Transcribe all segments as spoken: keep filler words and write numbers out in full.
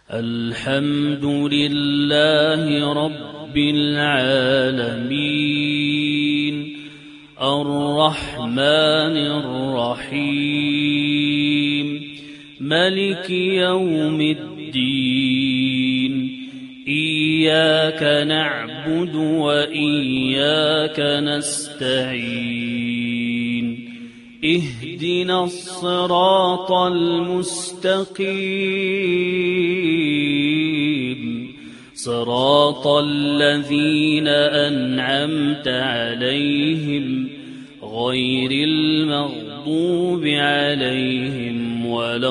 الحمد لله رب العالمين الرحمن الرحيم ملك يوم الدين إياك نعبد وإياك نستعين اهدنا الصراط المستقيم صراط الذين أنعمت عليهم غير المغضوب عليهم ولا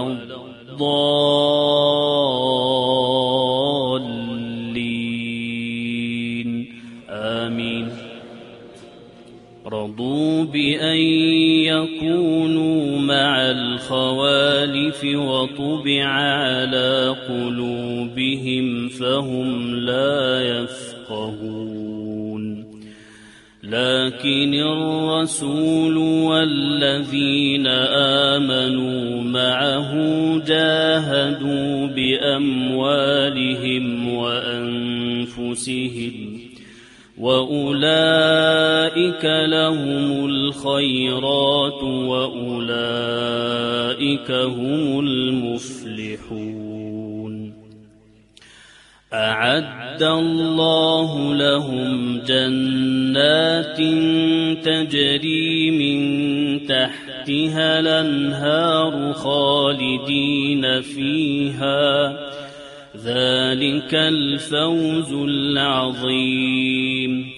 الضالين آمين. رضوا بأن يكونوا مع الخوالف وطبع على قلوبهم فهم لا يفقهون. لكن الرسول والذين آمنوا معه جاهدوا بأموالهم وأنفسهم وأولئك لهم الخيرات وأولئك هم المفلحون. أعد الله لهم جنات تجري من تحتها الأنهار خالدين فيها ذلك الفوز العظيم.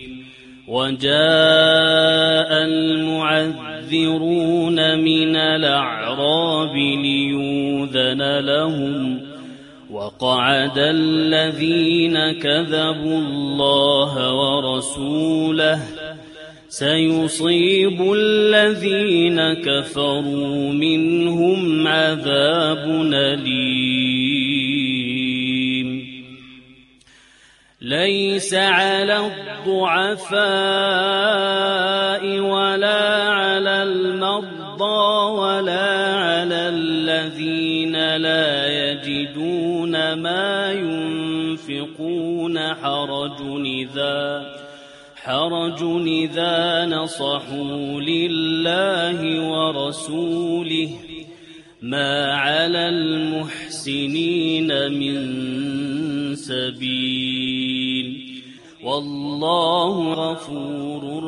وجاء المعذرون من الأعراب ليؤذن لهم وقعد الذين كذبوا الله ورسوله سيصيب الذين كفروا منهم عذاب أليم. ليس على الضعفاء ولا على المرضى ولا على الذين لا يجدون ما ينفقون حرج إذا حرج إذا نصحوا لله ورسوله ما على المحسنين من سبيل والله غفور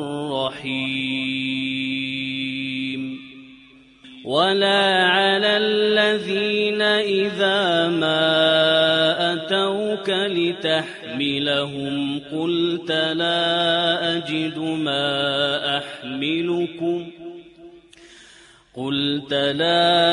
رحيم. ولا على الذين إذا ما أتوك لتحملهم قلت لا أجد ما أحملكم قلت لا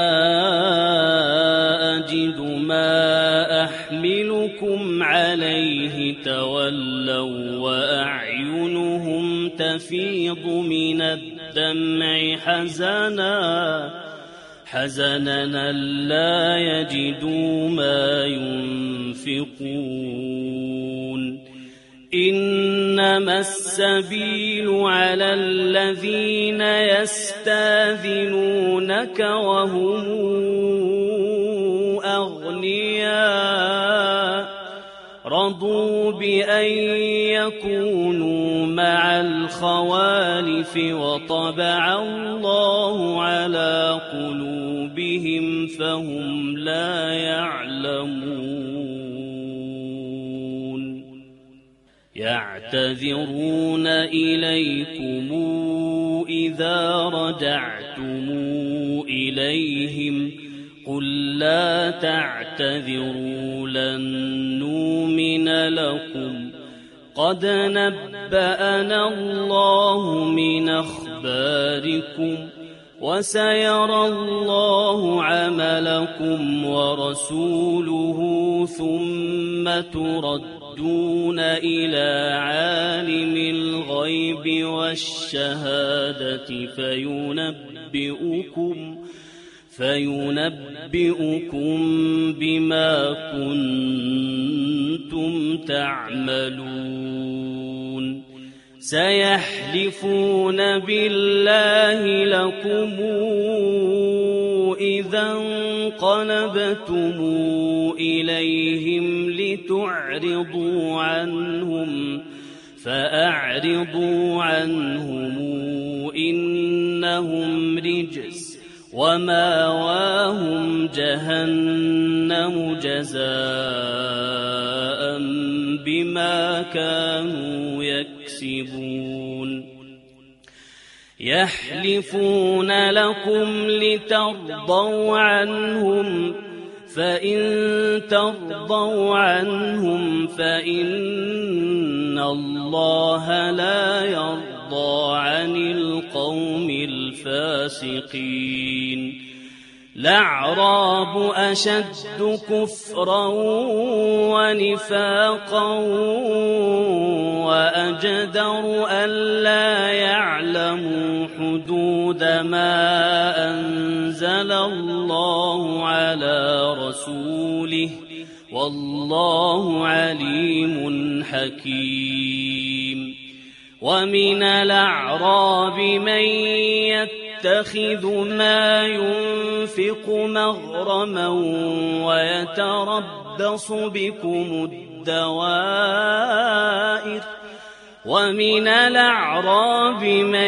أجد ما أحملكم عليه تولوا وأعينهم تفيض من الدمع حزنا حزنا لا يجدوا ما ينفقون. إنما السبيل على الذين يستاذنونك وهم أغنياء رضوا بأن يكونوا مع الخوالف وطبع الله على قلوبهم فهم لا يعلمون. يعتذرون إليكم إذا رجعتم إليهم قل لا تعتذروا لن نؤمن لكم قد نبأنا الله من أخباركم وسيرى الله عملكم ورسوله ثم تردون إلى عالم الغيب والشهادة فينبئكم فينبئكم بما كنتم تعملون. سيحلفون بالله لكم إذا انقلبتم إليهم لتعرضوا عنهم فأعرضوا عنهم إنهم رجس وماواهم جهنم جزاء بما كانوا يكسبون يحلفون لكم لترضوا عنهم فإن ترضوا عنهم فإن الله لا يرضى عن القوم الفاسقين الأعراب أشد كفرا ونفاقا وأجدر ألا يعلموا حدود ما أنزل الله على رسوله والله عليم حكيم ومن الأعراب من يتخذ ما ينفق مغرما ويتربص بكم الدوائر ومن الأعراب من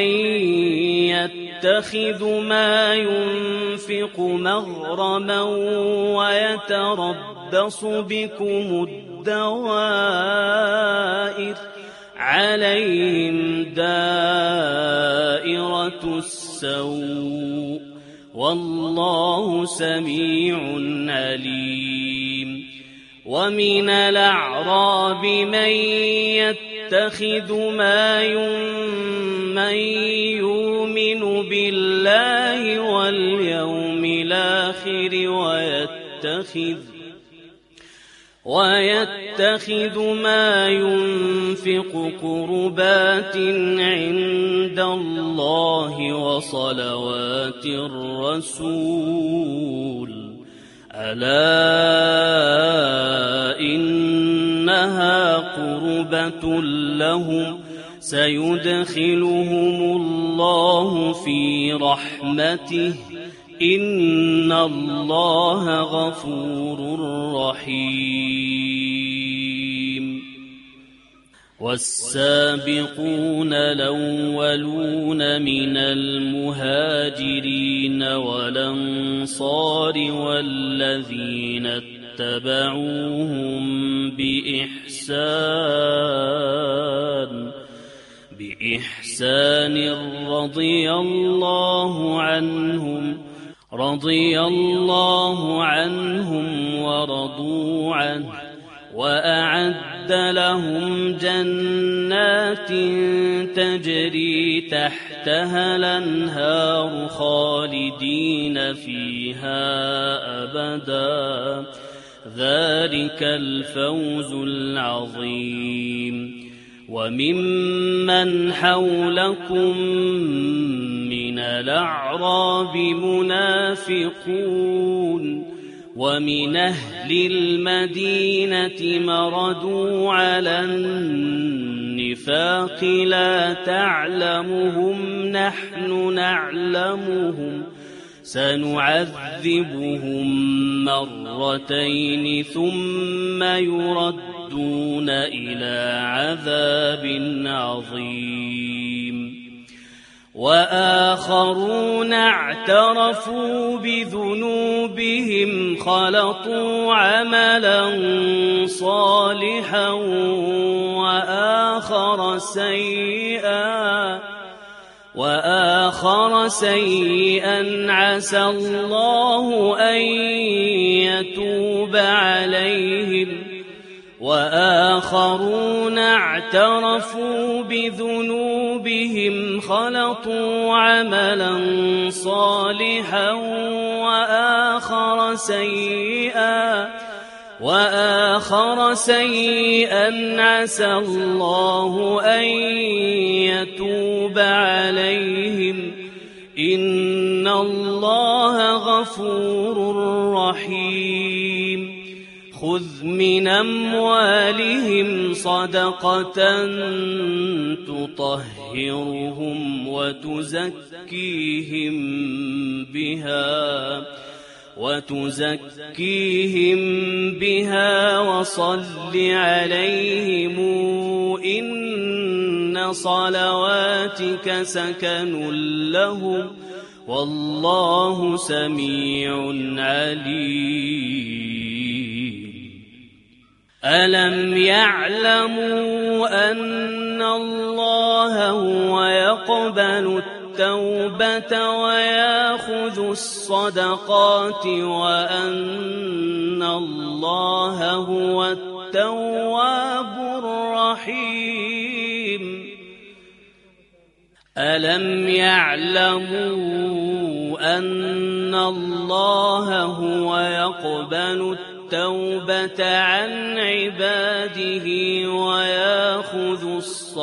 يتخذ ما ينفق مغرما ويتربص بكم الدوائر عليهم دائرة السوء والله سميع عليم ومن الأعراب من يتخذ ما من يؤمن بالله واليوم الآخر ويتخذ ويتخذ ما ينفق قربات عند الله وصلوات الرسول ألا إنها قربة لهم سيدخلهم الله في رحمته إن الله غفور رحيم والسابقون الأولون من المهاجرين والأنصار والذين اتبعوهم بإحسان بإحسان رضي الله عنهم رضي الله عنهم ورضوا عنه وأعد لهم جنات تجري تحتها الأنهار خالدين فيها أبدا ذلك الفوز العظيم وممن حولكم من الأعراب منافقون ومن أهل المدينة مردوا على النفاق لا تعلمهم نحن نعلمهم سنعذبهم مرتين ثم يردون إلى عذاب عظيم وآخرون اعترفوا بذنوبهم خلطوا عملا صالحا وآخر سيئا وآخر سيئا عسى الله أن يتوب عليهم وآخرون اعترفوا بذنوبهم خلطوا عملا صالحا وآخر سيئا وآخر سيئا عسى الله أن يتوب عليهم إن الله غفور رحيم خذ من أموالهم صدقة تطهرهم وتزكيهم بها وتزكيهم بها وصل عليهم إن صلواتك سكن لهم والله سميع عليم. ألم يعلموا أن الله هو يقبل التوبة ويأخذ الصدقات وأن الله هو التواب الرحيم؟ ألم يعلموا أن الله هو يقبل التوبة عن عباده ويأخذ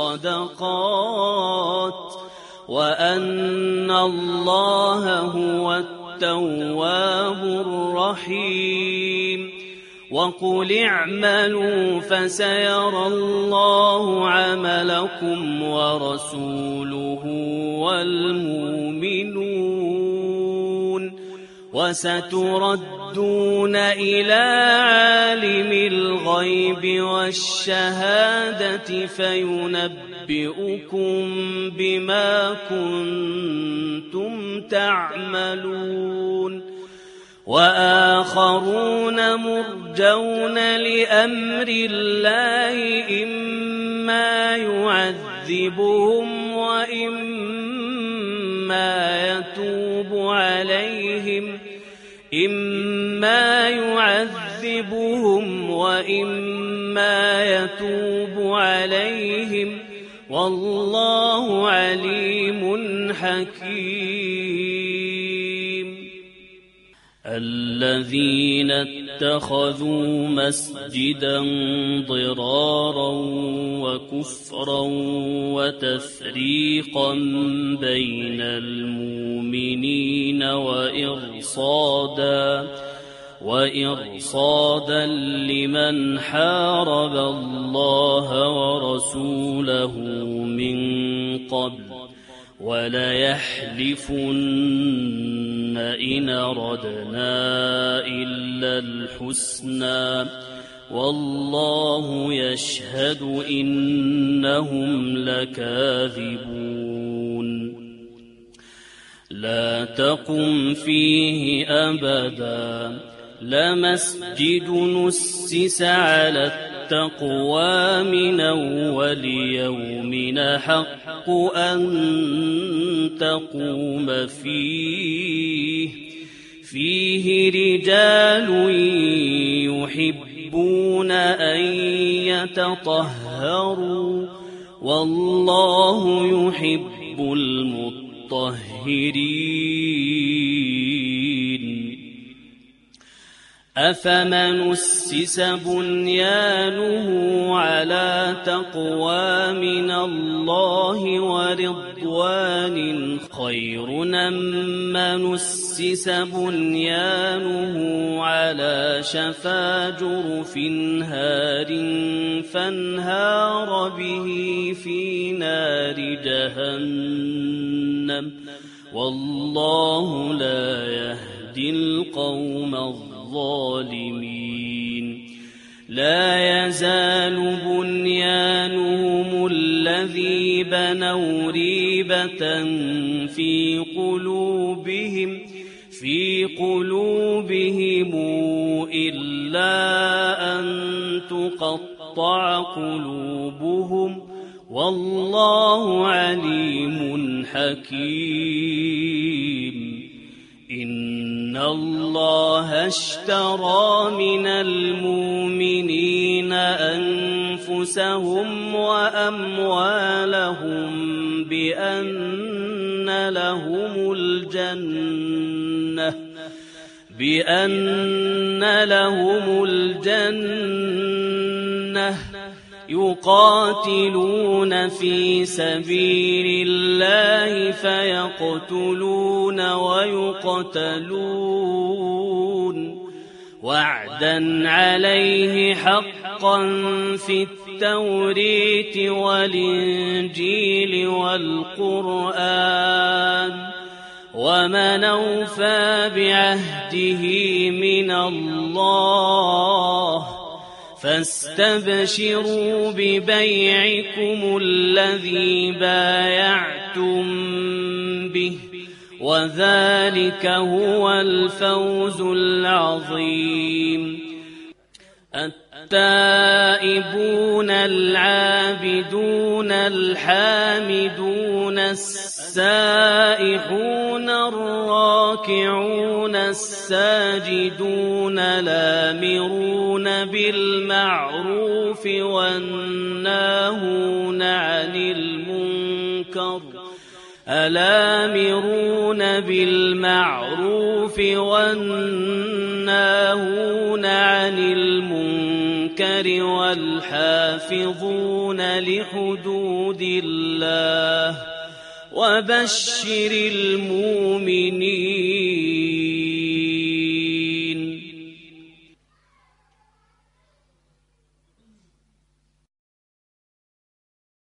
الصدقات وأن الله هو التواب الرحيم؟ وقل اعملوا فسيرى الله عملكم ورسوله والمؤمنون وستردون إلى عالم الغيب والشهادة فينبئكم بما كنتم تعملون. وآخرون مرجون لأمر الله إما يعذبهم وإما يتوب عليهم إما يعذبهم وإما يتوب عليهم والله عليم حكيم. الذين اتخذوا مسجدا ضرارا وكفرا وتفريقا بين المؤمنين وإرصادا وإرصادا لمن حارب الله ورسوله من قبل وليحلفن إن أردنا إلا الحسنى والله يشهد إنهم لكاذبون. لا تقم فيه أبدا لمسجد نسس على التقوى من أول يوم حق أن تقوم فيه فيه رجال يحبون أن يتطهروا والله يحب المطهرين. أفمن أسس بنيانه على تقوى من الله ورضوان خير أم من أسس بنيانه على شفا جرف هار فانهار به في نار جهنم والله لا يهدي القوم الظالمين. الظالمين. لا يزال بنيانهم الذي بنوا ريبة في قلوبهم في قلوبهم إلا أن تقطع قلوبهم والله عليم حكيم. إن الله اشترى من المؤمنين أنفسهم وأموالهم بأن لهم الجنة بأن لهم الجنة يقاتلون في سبيل الله فيقتلون ويقتلون وعدا عليه حقا في التوراة والإنجيل والقرآن ومن أوفى بعهده من الله فاستبشروا ببيعكم الذي بايعتم به وذلك هو الفوز العظيم. التائبون العابدون الحامدون السائحون الراكعون الساجدون الآمرون بالمعروف والناهون عن المنكر الآمرون بالمعروف والناهون عن المنكر والحافظون لحدود الله وبشر المؤمنين.